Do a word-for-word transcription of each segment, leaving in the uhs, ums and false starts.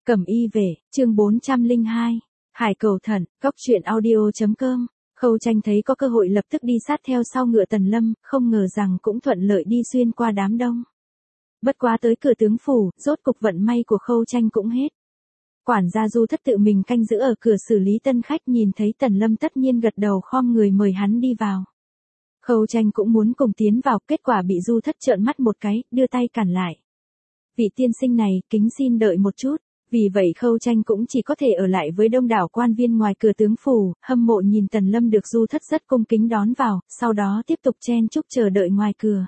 Cẩm y về, chương bốn trăm lẻ hai. Hải cầu thận, góc truyện audio.com. Khâu Tranh thấy có cơ hội lập tức đi sát theo sau ngựa Tần Lâm, không ngờ rằng cũng thuận lợi đi xuyên qua đám đông. Bất quá tới cửa tướng phủ, rốt cục vận may của Khâu Tranh cũng hết. Quản gia Du Thất tự mình canh giữ ở cửa xử lý tân khách, nhìn thấy Tần Lâm tất nhiên gật đầu khom người mời hắn đi vào. Khâu Tranh cũng muốn cùng tiến vào, kết quả bị Du Thất trợn mắt một cái, đưa tay cản lại. Vị tiên sinh này, kính xin đợi một chút. Vì vậy Khâu Tranh cũng chỉ có thể ở lại với đông đảo quan viên ngoài cửa tướng phủ, hâm mộ nhìn Tần Lâm được Du Thất rất cung kính đón vào, sau đó tiếp tục chen chúc chờ đợi ngoài cửa.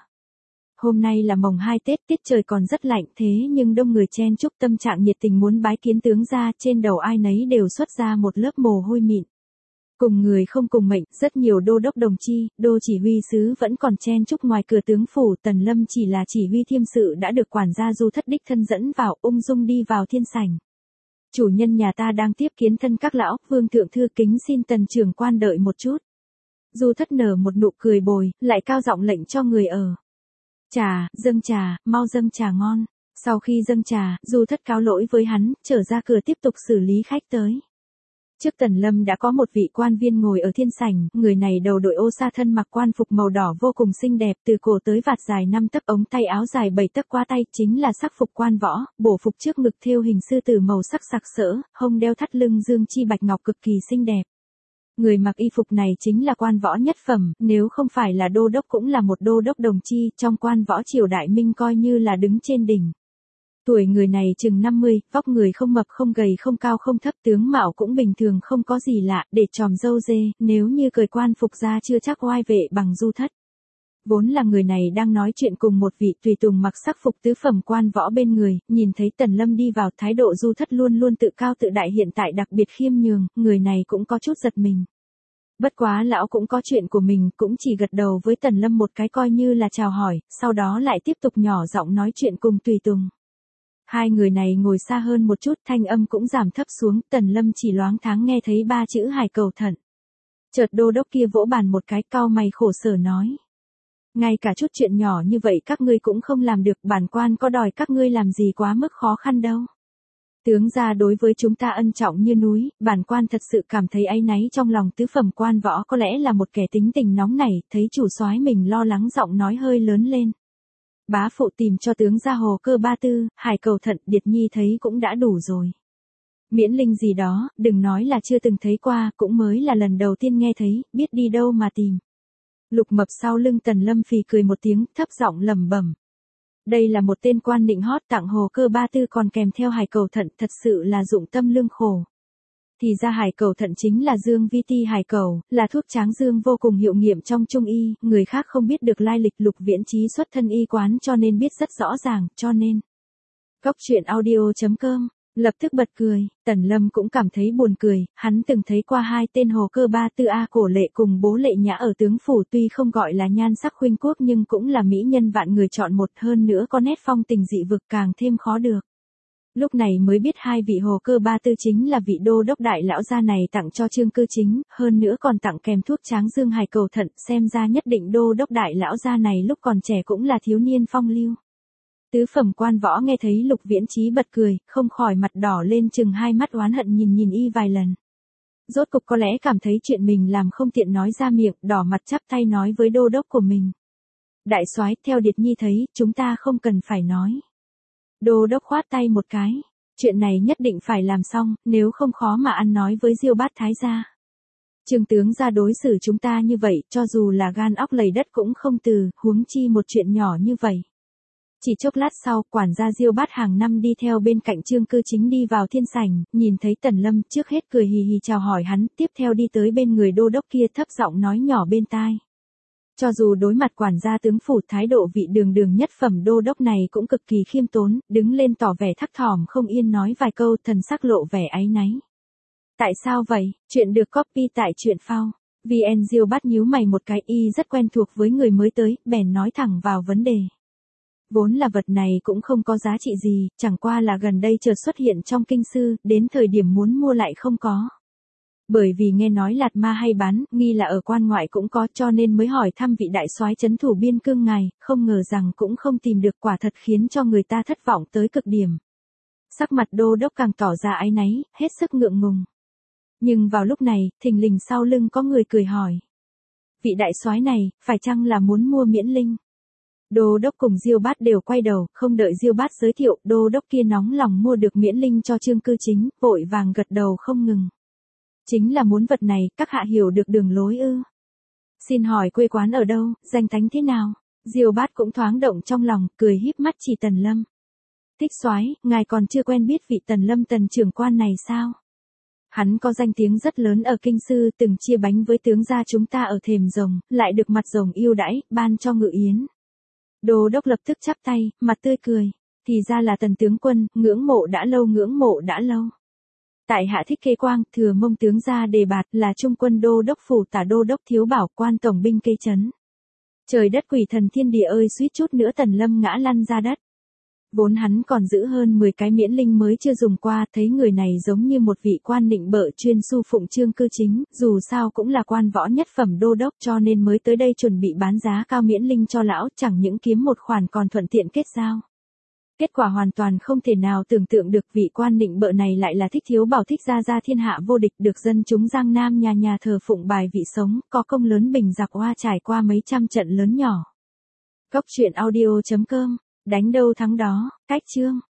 Hôm nay là mồng hai Tết, tiết trời còn rất lạnh, thế nhưng đông người chen chúc tâm trạng nhiệt tình muốn bái kiến tướng ra, trên đầu ai nấy đều xuất ra một lớp mồ hôi mịn. Cùng người không cùng mệnh, rất nhiều đô đốc đồng chi, đô chỉ huy sứ vẫn còn chen chúc ngoài cửa tướng phủ. Tần Lâm chỉ là chỉ huy thiêm sự đã được quản gia Du Thất đích thân dẫn vào, ung dung đi vào thiên sảnh. Chủ nhân nhà ta đang tiếp kiến thân các lão, vương thượng thư kính xin Tần trưởng quan đợi một chút. Du Thất nở một nụ cười bồi, lại cao giọng lệnh cho người ở. Trà, dâng trà, mau dâng trà ngon. Sau khi dâng trà, Du Thất cáo lỗi với hắn, trở ra cửa tiếp tục xử lý khách tới. Trước Tần Lâm đã có một vị quan viên ngồi ở thiên sảnh, người này đầu đội ô sa thân mặc quan phục màu đỏ vô cùng xinh đẹp, từ cổ tới vạt dài năm tấc, ống tay áo dài bảy tấc qua tay, chính là sắc phục quan võ, bổ phục trước ngực thêu hình sư tử màu sắc sặc sỡ, hông đeo thắt lưng dương chi bạch ngọc cực kỳ xinh đẹp. Người mặc y phục này chính là quan võ nhất phẩm, nếu không phải là đô đốc cũng là một đô đốc đồng chi, trong quan võ triều đại Minh coi như là đứng trên đỉnh. Tuổi người này chừng năm mươi, vóc người không mập không gầy không cao không thấp, tướng mạo cũng bình thường không có gì lạ, để tròm râu dê, nếu như cởi quan phục ra chưa chắc oai vệ bằng Du Thất. Vốn là người này đang nói chuyện cùng một vị tùy tùng mặc sắc phục tứ phẩm quan võ bên người, nhìn thấy Tần Lâm đi vào, thái độ Du Thất luôn luôn tự cao tự đại, hiện tại đặc biệt khiêm nhường, người này cũng có chút giật mình. Bất quá lão cũng có chuyện của mình, cũng chỉ gật đầu với Tần Lâm một cái coi như là chào hỏi, sau đó lại tiếp tục nhỏ giọng nói chuyện cùng tùy tùng. Hai người này ngồi xa hơn một chút, thanh âm cũng giảm thấp xuống, Tần Lâm chỉ loáng thoáng nghe thấy ba chữ Hải cầu thận. Chợt đô đốc kia vỗ bàn một cái, cau mày khổ sở nói. Ngay cả chút chuyện nhỏ như vậy các ngươi cũng không làm được, bản quan có đòi các ngươi làm gì quá mức khó khăn đâu. Tướng gia đối với chúng ta ân trọng như núi, bản quan thật sự cảm thấy áy náy trong lòng. Tứ phẩm quan võ có lẽ là một kẻ tính tình nóng nảy, thấy chủ soái mình lo lắng giọng nói hơi lớn lên. Bá phụ tìm cho tướng gia Hồ Cơ Ba Tư, Hải cầu thận, Điệt Nhi thấy cũng đã đủ rồi. Miễn linh gì đó, đừng nói là chưa từng thấy qua, cũng mới là lần đầu tiên nghe thấy, biết đi đâu mà tìm. Lục Mập sau lưng Tần Lâm phì cười một tiếng, thấp giọng lẩm bẩm. Đây là một tên quan nịnh hót tặng Hồ Cơ Ba Tư còn kèm theo Hải cầu thận, thật sự là dụng tâm lương khổ. Thì ra Hải cầu thận chính là Dương Vi Ti hải cầu, là thuốc tráng dương vô cùng hiệu nghiệm trong trung y, người khác không biết được lai lịch. Lục Viễn Chí xuất thân y quán cho nên biết rất rõ ràng, cho nên. Góc truyện audio.com, lập tức bật cười, Tần Lâm cũng cảm thấy buồn cười, hắn từng thấy qua hai tên Hồ Cơ Ba Tư A Cổ Lệ cùng Bố Lệ Nhã ở tướng phủ, tuy không gọi là nhan sắc khuynh quốc nhưng cũng là mỹ nhân vạn người chọn một, hơn nữa có nét phong tình dị vực càng thêm khó được. Lúc này mới biết hai vị Hồ Cơ Ba Tư chính là vị đô đốc đại lão gia này tặng cho Trương Cư Chính, hơn nữa còn tặng kèm thuốc tráng dương Hải cầu thận, xem ra nhất định đô đốc đại lão gia này lúc còn trẻ cũng là thiếu niên phong lưu. Tứ phẩm quan võ nghe thấy Lục Viễn Chí bật cười, không khỏi mặt đỏ lên, chừng hai mắt oán hận nhìn nhìn y vài lần. Rốt cục có lẽ cảm thấy chuyện mình làm không tiện nói ra miệng, đỏ mặt chắp tay nói với đô đốc của mình. Đại soái, theo Điệt Nhi thấy, chúng ta không cần phải nói. Đô đốc khoát tay một cái, chuyện này nhất định phải làm xong, nếu không khó mà ăn nói với Diêu Bát Thái gia. Trương tướng gia đối xử chúng ta như vậy, cho dù là gan óc lầy đất cũng không từ, huống chi một chuyện nhỏ như vậy. Chỉ chốc lát sau, quản gia Diêu Bát hàng năm đi theo bên cạnh Trương Cư Chính đi vào thiên sảnh, nhìn thấy Tần Lâm, trước hết cười hì hì chào hỏi hắn, tiếp theo đi tới bên người đô đốc kia thấp giọng nói nhỏ bên tai. Cho dù đối mặt quản gia tướng phủ, thái độ vị đường đường nhất phẩm đô đốc này cũng cực kỳ khiêm tốn, đứng lên tỏ vẻ thấp thỏm không yên nói vài câu, thần sắc lộ vẻ áy náy. Tại sao vậy? Chuyện được copy tại truyện phao. vê en Diêu Bát nhíu mày một cái, y rất quen thuộc với người mới tới, bèn nói thẳng vào vấn đề. Vốn là vật này cũng không có giá trị gì, chẳng qua là gần đây chợt xuất hiện trong kinh sư, đến thời điểm muốn mua lại không có. Bởi vì nghe nói Lạt Ma hay bán, nghi là ở quan ngoại cũng có, cho nên mới hỏi thăm vị đại soái trấn thủ biên cương ngài, không ngờ rằng cũng không tìm được, quả thật khiến cho người ta thất vọng tới cực điểm. Sắc mặt đô đốc càng tỏ ra áy náy, hết sức ngượng ngùng. Nhưng vào lúc này, thình lình sau lưng có người cười hỏi. Vị đại soái này, phải chăng là muốn mua miễn linh? Đô đốc cùng Diêu Bát đều quay đầu, không đợi Diêu Bát giới thiệu, đô đốc kia nóng lòng mua được miễn linh cho Trương Cư Chính, vội vàng gật đầu không ngừng. Chính là muốn vật này, các hạ hiểu được đường lối ư? Xin hỏi quê quán ở đâu, danh tánh thế nào? Diêu Bát cũng thoáng động trong lòng, cười híp mắt chỉ Tần Lâm. Thích soái, ngài còn chưa quen biết vị Tần Lâm Tần trưởng quan này sao? Hắn có danh tiếng rất lớn ở kinh sư, từng chia bánh với tướng gia chúng ta ở thềm rồng, lại được mặt rồng yêu đãi, ban cho ngự yến. Đô đốc lập tức chắp tay, mặt tươi cười. Thì ra là Tần tướng quân, ngưỡng mộ đã lâu ngưỡng mộ đã lâu. Tại hạ Thích Kế Quang, thừa mông tướng gia đề bạt, là trung quân đô đốc phủ tả đô đốc thiếu bảo quan tổng binh Kế Trấn. Trời đất quỷ thần thiên địa ơi, suýt chút nữa Tần Lâm ngã lăn ra đất. Vốn hắn còn giữ hơn mười cái miễn linh mới chưa dùng qua, thấy người này giống như một vị quan nịnh bợ chuyên su phụng Trương Cư Chính, dù sao cũng là quan võ nhất phẩm đô đốc cho nên mới tới đây chuẩn bị bán giá cao miễn linh cho lão, chẳng những kiếm một khoản còn thuận tiện kết giao. Kết quả hoàn toàn không thể nào tưởng tượng được vị quan nịnh bợ này lại là Thích Thiếu Bảo Thích gia gia thiên hạ vô địch, được dân chúng Giang Nam nhà nhà thờ phụng bài vị sống, có công lớn bình giặc oa trải qua mấy trăm trận lớn nhỏ. Cốc truyện audio chấm com, đánh đâu thắng đó, cách chương.